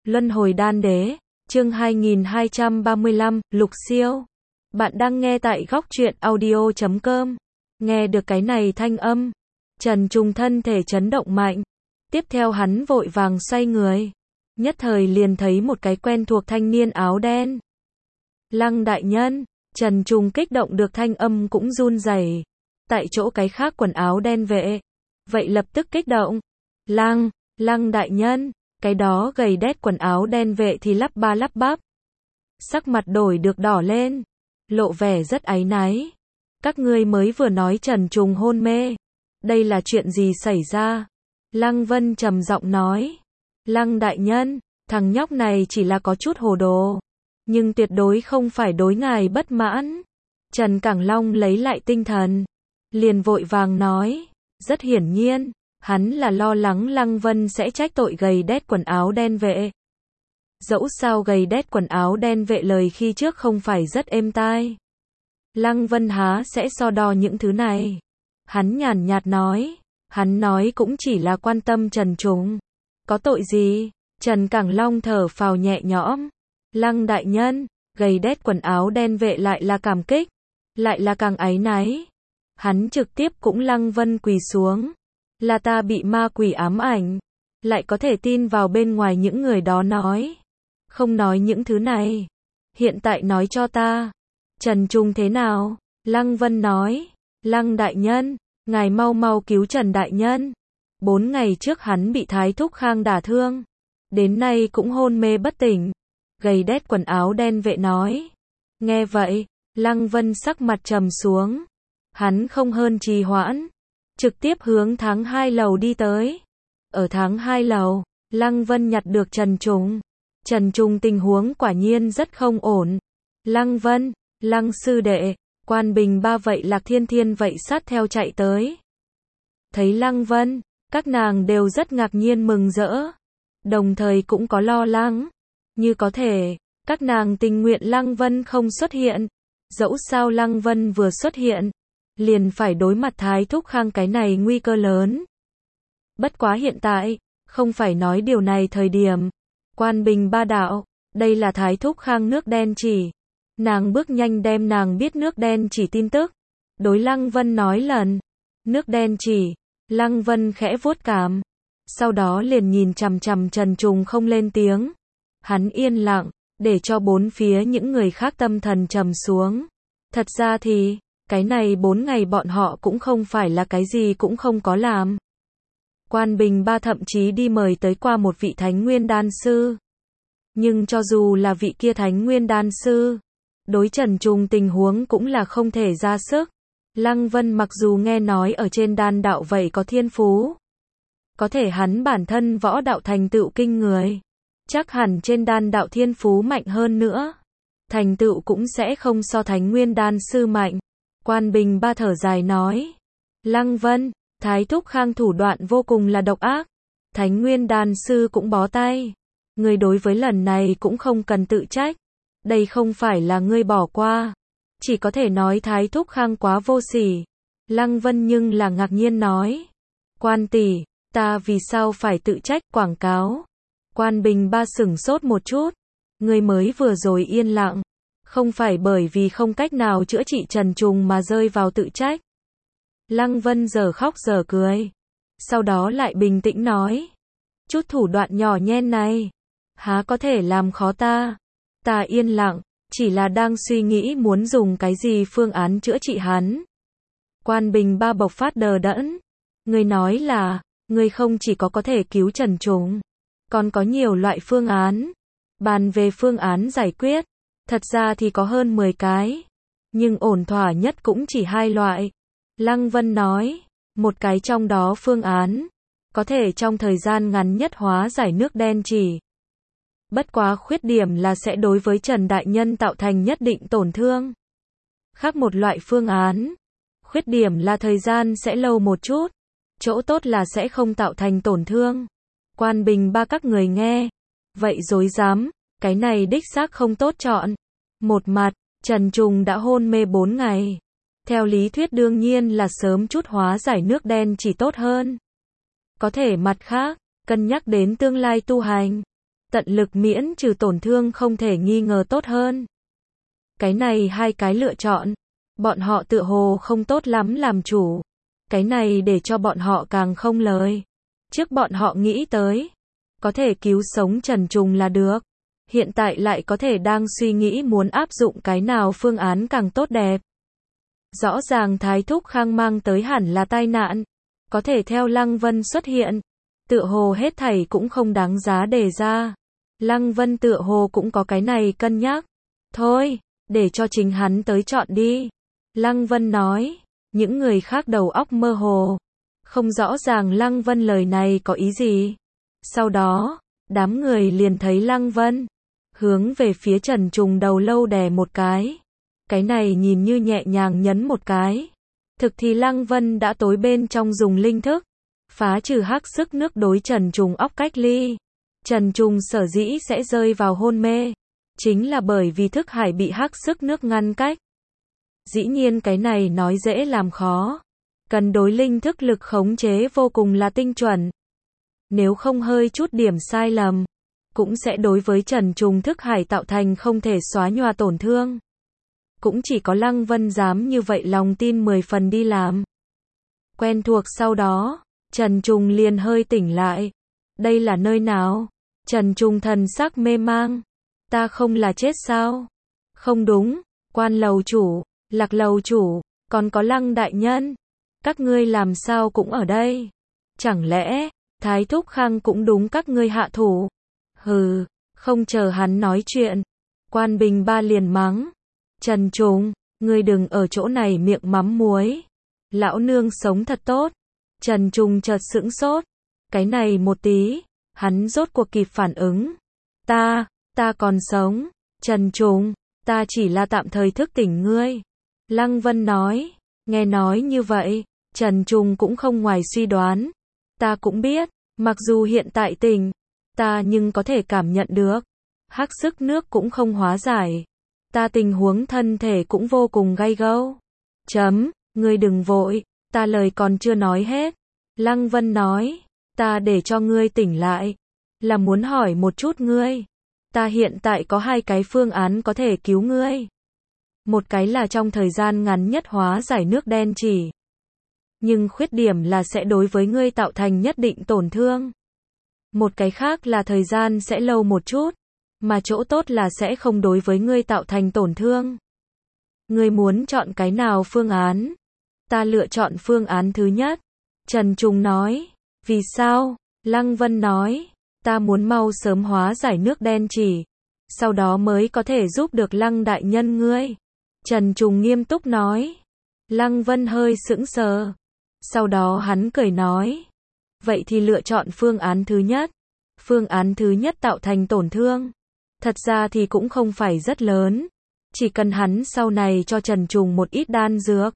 Luân hồi đan đế, chương 2235, Lục Siêu. Bạn đang nghe tại góc truyện audio.com. Nghe được cái này thanh âm, Trần Trùng thân thể chấn động mạnh. Tiếp theo hắn vội vàng xoay người. Nhất thời liền thấy một cái quen thuộc thanh niên áo đen. Lăng đại nhân, Trần Trùng kích động được thanh âm cũng run rẩy. Tại chỗ cái khác quần áo đen vệ. Vậy lập tức kích động. Lăng đại nhân. Cái đó gầy đét quần áo đen vệ thì lắp ba lắp bắp. Sắc mặt đổi được đỏ lên. Lộ vẻ rất áy náy. Các ngươi mới vừa nói Trần Trùng hôn mê. Đây là chuyện gì xảy ra? Lăng Vân trầm giọng nói. Lăng đại nhân, thằng nhóc này chỉ là có chút hồ đồ. Nhưng tuyệt đối không phải đối ngài bất mãn. Trần Cảng Long lấy lại tinh thần. Liền vội vàng nói. Rất hiển nhiên. Hắn là lo lắng Lăng Vân sẽ trách tội gầy đét quần áo đen vệ. Dẫu sao gầy đét quần áo đen vệ lời khi trước không phải rất êm tai. Lăng Vân há sẽ so đo những thứ này. Hắn nhàn nhạt nói. Hắn nói cũng chỉ là quan tâm Trần Trùng. Có tội gì? Trần Cảng Long thở phào nhẹ nhõm. Lăng đại nhân, gầy đét quần áo đen vệ lại là cảm kích. Lại là càng áy náy. Hắn trực tiếp cũng Lăng Vân quỳ xuống. Là ta bị ma quỷ ám ảnh. Lại có thể tin vào bên ngoài những người đó nói. Không nói những thứ này. Hiện tại nói cho ta. Trần Trùng thế nào? Lăng Vân nói. Lăng đại nhân, ngài mau mau cứu Trần đại nhân. 4 ngày trước hắn bị Thái Thúc Khang đả thương. Đến nay cũng hôn mê bất tỉnh. Gầy đét quần áo đen vệ nói. Nghe vậy, Lăng Vân sắc mặt trầm xuống. Hắn không hơn trì hoãn. Trực tiếp hướng tháng 2 lầu đi tới. Ở tháng 2 lầu, Lăng Vân nhặt được Trần Trùng. Trần Trùng tình huống quả nhiên rất không ổn. Lăng Vân, Lăng sư đệ, Quan Bình ba vậy Lạc Thiên Thiên vậy sát theo chạy tới. Thấy Lăng Vân, các nàng đều rất ngạc nhiên mừng rỡ. Đồng thời cũng có lo lắng. Như có thể, các nàng tình nguyện Lăng Vân không xuất hiện. Dẫu sao Lăng Vân vừa xuất hiện, liền phải đối mặt Thái Thúc Khang cái này nguy cơ lớn. Bất quá hiện tại, không phải nói điều này thời điểm. Quan Bình ba đạo, đây là Thái Thúc Khang nước đen chỉ. Nàng bước nhanh đem nàng biết nước đen chỉ tin tức. Đối Lăng Vân nói lần. Nước đen chỉ. Lăng Vân khẽ vuốt cảm. Sau đó liền nhìn chằm chằm Trần Trùng không lên tiếng. Hắn yên lặng, để cho bốn phía những người khác tâm thần trầm xuống. Thật ra thì, cái này 4 ngày bọn họ cũng không phải là cái gì cũng không có làm. Quan Bình ba thậm chí đi mời tới qua một vị Thánh Nguyên Đan Sư. Nhưng cho dù là vị kia Thánh Nguyên Đan Sư, đối Trần Trùng tình huống cũng là không thể ra sức. Lăng Vân mặc dù nghe nói ở trên đan đạo vậy có thiên phú. Có thể hắn bản thân võ đạo thành tựu kinh người. Chắc hẳn trên đan đạo thiên phú mạnh hơn nữa. Thành tựu cũng sẽ không so Thánh Nguyên Đan Sư mạnh. Quan Bình ba thở dài nói. Lăng Vân, Thái Thúc Khang thủ đoạn vô cùng là độc ác. Thánh Nguyên Đan Sư cũng bó tay. Người đối với lần này cũng không cần tự trách. Đây không phải là ngươi bỏ qua. Chỉ có thể nói Thái Thúc Khang quá vô sỉ. Lăng Vân nhưng là ngạc nhiên nói. Quan tỷ, ta vì sao phải tự trách quảng cáo. Quan Bình ba sửng sốt một chút. Ngươi mới vừa rồi yên lặng. Không phải bởi vì không cách nào chữa trị Trần Trùng mà rơi vào tự trách. Lăng Vân giờ khóc giờ cười. Sau đó lại bình tĩnh nói. Chút thủ đoạn nhỏ nhen này. Há có thể làm khó ta. Ta yên lặng. Chỉ là đang suy nghĩ muốn dùng cái gì phương án chữa trị hắn. Quan Bình ba bộc phát đờ đẫn. Ngươi nói là. Ngươi không chỉ có thể cứu Trần Trùng. Còn có nhiều loại phương án. Bàn về phương án giải quyết. Thật ra thì có hơn 10 cái. Nhưng ổn thỏa nhất cũng chỉ 2 loại. Lăng Vân nói. Một cái trong đó phương án. Có thể trong thời gian ngắn nhất hóa giải nước đen chỉ. Bất quá khuyết điểm là sẽ đối với Trần Đại Nhân tạo thành nhất định tổn thương. Khác một loại phương án. Khuyết điểm là thời gian sẽ lâu một chút. Chỗ tốt là sẽ không tạo thành tổn thương. Quan Bình ba các người nghe. Vậy rối rắm. Cái này đích xác không tốt chọn. Một mặt, Trần Trùng đã hôn mê 4 ngày. Theo lý thuyết đương nhiên là sớm chút hóa giải nước đen chỉ tốt hơn. Có thể mặt khác, cân nhắc đến tương lai tu hành. tận lực miễn trừ tổn thương không thể nghi ngờ tốt hơn. Cái này hai cái lựa chọn, bọn họ tựa hồ không tốt lắm làm chủ. Cái này để cho bọn họ càng không lời. Trước bọn họ nghĩ tới, có thể cứu sống Trần Trùng là được. Hiện tại lại có thể đang suy nghĩ muốn áp dụng cái nào phương án càng tốt đẹp. Rõ ràng Thái Thúc Khang mang tới hẳn là tai nạn. Có thể theo Lăng Vân xuất hiện. Tựa hồ hết thảy cũng không đáng giá đề ra. Lăng Vân tựa hồ cũng có cái này cân nhắc. Thôi, để cho chính hắn tới chọn đi. Lăng Vân nói. Những người khác đầu óc mơ hồ. Không rõ ràng Lăng Vân lời này có ý gì. Sau đó, đám người liền thấy Lăng Vân hướng về phía Trần Trùng đầu lâu đè một cái. Cái này nhìn như nhẹ nhàng nhấn một cái. Thực thì Lăng Vân đã tối bên trong dùng linh thức, phá trừ hắc sức nước đối Trần Trùng óc cách ly. Trần Trùng sở dĩ sẽ rơi vào hôn mê, chính là bởi vì thức hải bị hắc sức nước ngăn cách. Dĩ nhiên cái này nói dễ làm khó. Cần đối linh thức lực khống chế vô cùng là tinh chuẩn. Nếu không hơi chút điểm sai lầm, cũng sẽ đối với Trần Trùng thức hải tạo thành không thể xóa nhòa tổn thương. Cũng chỉ có Lăng Vân dám như vậy lòng tin 10 phần đi làm. Quen thuộc sau đó, Trần Trùng liền hơi tỉnh lại. Đây là nơi nào? Trần Trùng thần sắc mê mang. Ta không là chết sao? Không đúng, Quan lầu chủ, Lạc lầu chủ, còn có Lăng đại nhân. Các ngươi làm sao cũng ở đây? Chẳng lẽ, Thái Thúc Khang cũng đúng các ngươi hạ thủ? Hừ, không chờ hắn nói chuyện. Quan Bình Ba liền mắng. Trần Trùng, ngươi đừng ở chỗ này miệng mắm muối. Lão nương sống thật tốt. Trần Trùng chợt sững sốt. Cái này một tí, hắn rốt cuộc kịp phản ứng. Ta còn sống. Trần Trùng, ta chỉ là tạm thời thức tỉnh ngươi. Lăng Vân nói. Nghe nói như vậy, Trần Trùng cũng không ngoài suy đoán. Ta cũng biết, mặc dù hiện tại tỉnh, ta nhưng có thể cảm nhận được. Hắc sức nước cũng không hóa giải. Ta tình huống thân thể cũng vô cùng gay gâu. Ngươi đừng vội, ta lời còn chưa nói hết. Lăng Vân nói, ta để cho ngươi tỉnh lại, là muốn hỏi một chút ngươi. Ta hiện tại có hai cái phương án có thể cứu ngươi. Một cái là trong thời gian ngắn nhất hóa giải nước đen chỉ. Nhưng khuyết điểm là sẽ đối với ngươi tạo thành nhất định tổn thương. Một cái khác là thời gian sẽ lâu một chút, mà chỗ tốt là sẽ không đối với ngươi tạo thành tổn thương. Ngươi muốn chọn cái nào phương án? Ta lựa chọn phương án thứ nhất. Trần Trùng nói. Vì sao? Lăng Vân nói. Ta muốn mau sớm hóa giải nước đen chỉ. Sau đó mới có thể giúp được Lăng đại nhân ngươi. Trần Trùng nghiêm túc nói. Lăng Vân hơi sững sờ. Sau đó hắn cười nói. Vậy thì lựa chọn phương án thứ nhất. Phương án thứ nhất tạo thành tổn thương. Thật ra thì cũng không phải rất lớn. Chỉ cần hắn sau này cho Trần Trùng một ít đan dược,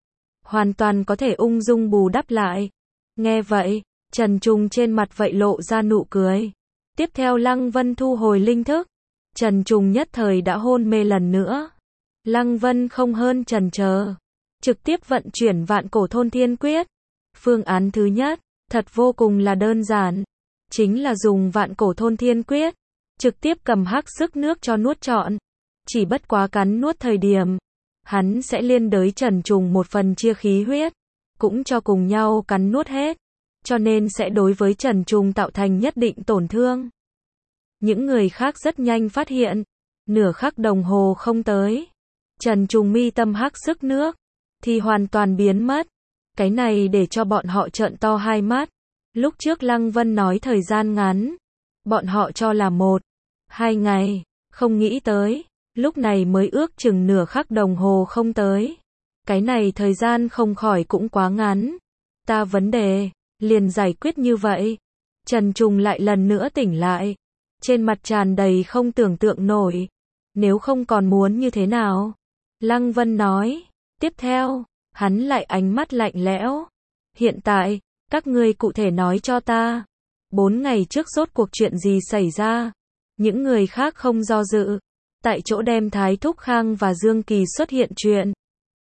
hoàn toàn có thể ung dung bù đắp lại. Nghe vậy, Trần Trùng trên mặt vậy lộ ra nụ cười. Tiếp theo Lăng Vân thu hồi linh thức. Trần Trùng nhất thời đã hôn mê lần nữa. Lăng Vân không hơn chần chờ, trực tiếp vận chuyển Vạn Cổ Thôn Thiên Quyết. Phương án thứ nhất, thật vô cùng là đơn giản. Chính là dùng Vạn Cổ Thôn Thiên Quyết, trực tiếp cầm hắc sức nước cho nuốt trọn. Chỉ bất quá cắn nuốt thời điểm, hắn sẽ liên đới Trần Trùng một phần chia khí huyết, cũng cho cùng nhau cắn nuốt hết. Cho nên sẽ đối với Trần Trùng tạo thành nhất định tổn thương. Những người khác rất nhanh phát hiện, nửa khắc đồng hồ không tới, Trần Trùng mi tâm hắc sức nước thì hoàn toàn biến mất. Cái này để cho bọn họ trợn to hai mắt. Lúc trước Lăng Vân nói thời gian ngắn, bọn họ cho là 1-2 ngày, không nghĩ tới, lúc này mới ước chừng nửa khắc đồng hồ không tới. Cái này thời gian không khỏi cũng quá ngắn. Ta vấn đề liền giải quyết như vậy. Trần Trùng lại lần nữa tỉnh lại, trên mặt tràn đầy không tưởng tượng nổi. Nếu không còn muốn như thế nào? Lăng Vân nói. Tiếp theo, hắn lại ánh mắt lạnh lẽo. Hiện tại, các ngươi cụ thể nói cho ta. 4 ngày trước rốt cuộc chuyện gì xảy ra? Những người khác không do dự, tại chỗ đem Thái Thúc Khang và Dương Kỳ xuất hiện chuyện.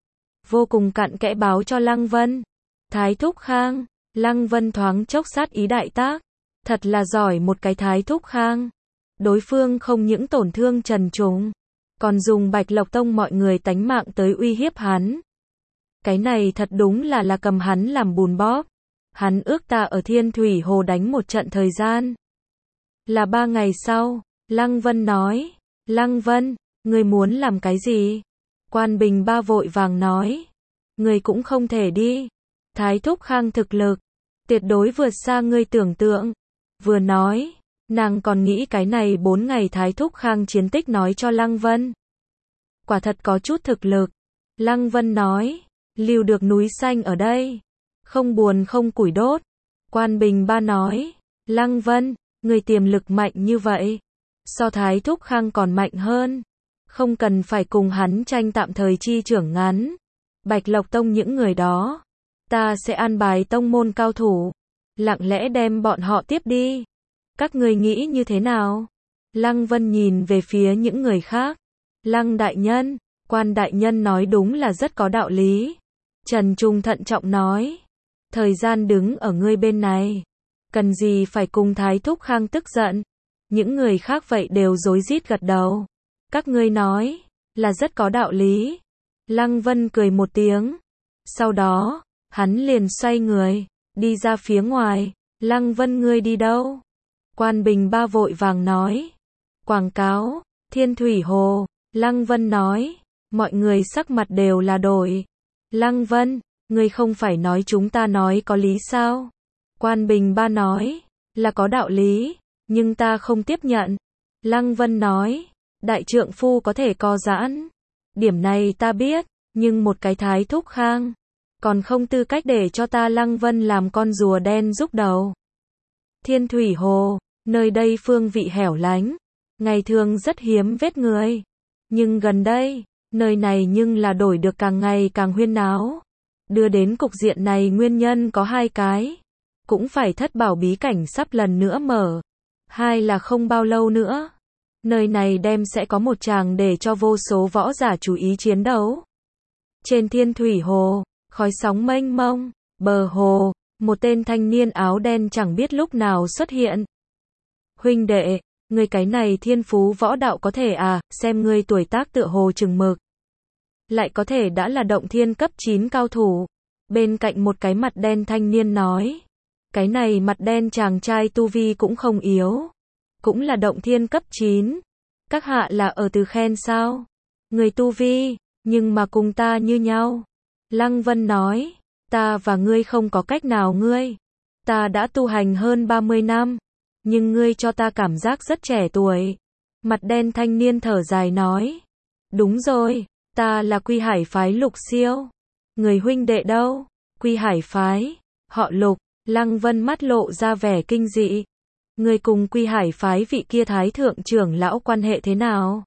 Vô cùng cặn kẽ báo cho Lăng Vân. Thái Thúc Khang, Lăng Vân thoáng chốc sát ý đại tác. Thật là giỏi một cái Thái Thúc Khang. Đối phương không những tổn thương Trần Trùng, còn dùng Bạch Lộc Tông mọi người tánh mạng tới uy hiếp hắn. Cái này thật đúng là cầm hắn làm bùn bóp. Hắn ước ta ở Thiên Thủy Hồ đánh một trận thời gian. Là 3 ngày sau, Lăng Vân nói. Lăng Vân, ngươi muốn làm cái gì? Quan Bình Ba vội vàng nói. Ngươi cũng không thể đi. Thái Thúc Khang thực lực, tuyệt đối vượt xa ngươi tưởng tượng. Vừa nói, nàng còn nghĩ cái này 4 ngày Thái Thúc Khang chiến tích nói cho Lăng Vân. Quả thật có chút thực lực. Lăng Vân nói, lưu được núi xanh ở đây, không buồn không củi đốt. Quan Bình Ba nói, Lăng Vân, người tiềm lực mạnh như vậy, so Thái Thúc Khang còn mạnh hơn, không cần phải cùng hắn tranh tạm thời chi trưởng ngắn. Bạch Lộc Tông những người đó, ta sẽ an bài tông môn cao thủ, lặng lẽ đem bọn họ tiếp đi. Các người nghĩ như thế nào? Lăng Vân nhìn về phía những người khác. Lăng đại nhân, Quan đại nhân nói đúng là rất có đạo lý. Trần Trung thận trọng nói, thời gian đứng ở ngươi bên này, cần gì phải cùng Thái Thúc Khang tức giận. Những người khác vậy đều rối rít gật đầu. Các ngươi nói, là rất có đạo lý. Lăng Vân cười một tiếng. Sau đó, hắn liền xoay người, đi ra phía ngoài. Lăng Vân ngươi đi đâu? Quan Bình Ba vội vàng nói. Quảng cáo, Thiên Thủy Hồ. Lăng Vân nói. Mọi người sắc mặt đều là đổi. Lăng Vân, ngươi không phải nói chúng ta nói có lý sao? Quan Bình Ba nói. Là có đạo lý, nhưng ta không tiếp nhận. Lăng Vân nói. Đại trượng phu có thể co giãn. Điểm này ta biết, nhưng một cái Thái Thúc Khang, còn không tư cách để cho ta Lăng Vân làm con rùa đen rúc đầu. Thiên Thủy Hồ, nơi đây phương vị hẻo lánh, ngày thường rất hiếm vết người. Nhưng gần đây, nơi này nhưng là đổi được càng ngày càng huyên náo. Đưa đến cục diện này nguyên nhân có 2 cái. Cũng phải Thất Bảo bí cảnh sắp lần nữa mở. 2 là không bao lâu nữa, nơi này đem sẽ có một tràng để cho vô số võ giả chú ý chiến đấu. Trên Thiên Thủy Hồ, khói sóng mênh mông, bờ hồ, một tên thanh niên áo đen chẳng biết lúc nào xuất hiện. Huynh đệ, ngươi cái này thiên phú võ đạo có thể à, xem ngươi tuổi tác tựa hồ chừng mực. Lại có thể đã là động thiên cấp 9 cao thủ. Bên cạnh một cái mặt đen thanh niên nói. Cái này mặt đen chàng trai tu vi cũng không yếu. Cũng là động thiên cấp 9. Các hạ là ở từ khen sao? Người tu vi, nhưng mà cùng ta như nhau. Lăng Vân nói, ta và ngươi không có cách nào ngươi. Ta đã tu hành hơn 30 năm, nhưng ngươi cho ta cảm giác rất trẻ tuổi. Mặt đen thanh niên thở dài nói, đúng rồi, ta là Quy Hải phái Lục Siêu. Người huynh đệ đâu? Quy Hải phái, họ Lục. Lăng Vân mắt lộ ra vẻ kinh dị. Người cùng Quy Hải phái vị kia thái thượng trưởng lão quan hệ thế nào?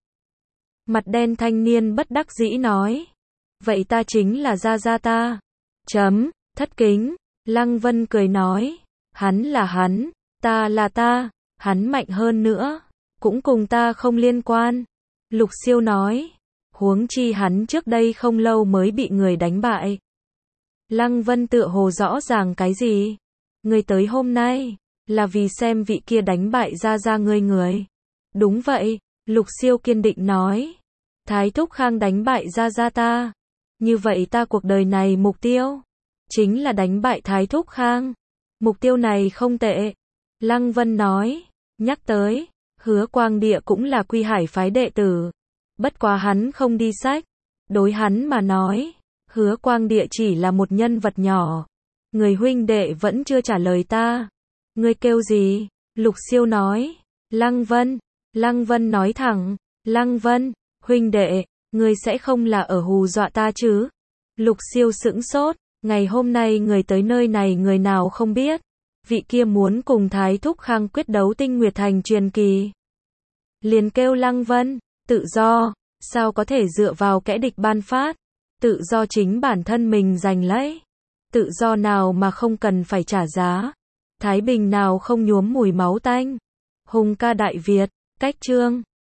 Mặt đen thanh niên bất đắc dĩ nói. Vậy ta chính là gia ta. Thất kính. Lăng Vân cười nói. Hắn là hắn, ta là ta, hắn mạnh hơn nữa, cũng cùng ta không liên quan. Lục Siêu nói. Huống chi hắn trước đây không lâu mới bị người đánh bại. Lăng Vân tựa hồ rõ ràng cái gì? Ngươi tới hôm nay, là vì xem vị kia đánh bại gia ngươi người. Đúng vậy, Lục Siêu kiên định nói. Thái Thúc Khang đánh bại gia ta. Như vậy ta cuộc đời này mục tiêu, chính là đánh bại Thái Thúc Khang. Mục tiêu này không tệ. Lăng Vân nói, nhắc tới, Hứa Quang Địa cũng là Quy Hải phái đệ tử. Bất quá hắn không đi sách. Đối hắn mà nói, Hứa Quang Địa chỉ là một nhân vật nhỏ. Người huynh đệ vẫn chưa trả lời ta. Ngươi kêu gì? Lục Siêu nói. Lăng Vân. Lăng Vân nói thẳng. Lăng Vân, huynh đệ, ngươi sẽ không là ở hù dọa ta chứ? Lục Siêu sững sốt. Ngày hôm nay người tới nơi này người nào không biết. Vị kia muốn cùng Thái Thúc Khang quyết đấu Tinh Nguyệt Thành truyền kỳ. Liền kêu Lăng Vân. Tự do, sao có thể dựa vào kẻ địch ban phát? Tự do chính bản thân mình giành lấy. Tự do nào mà không cần phải trả giá? Thái bình nào không nhuốm mùi máu tanh? Hùng ca Đại Việt, cách chương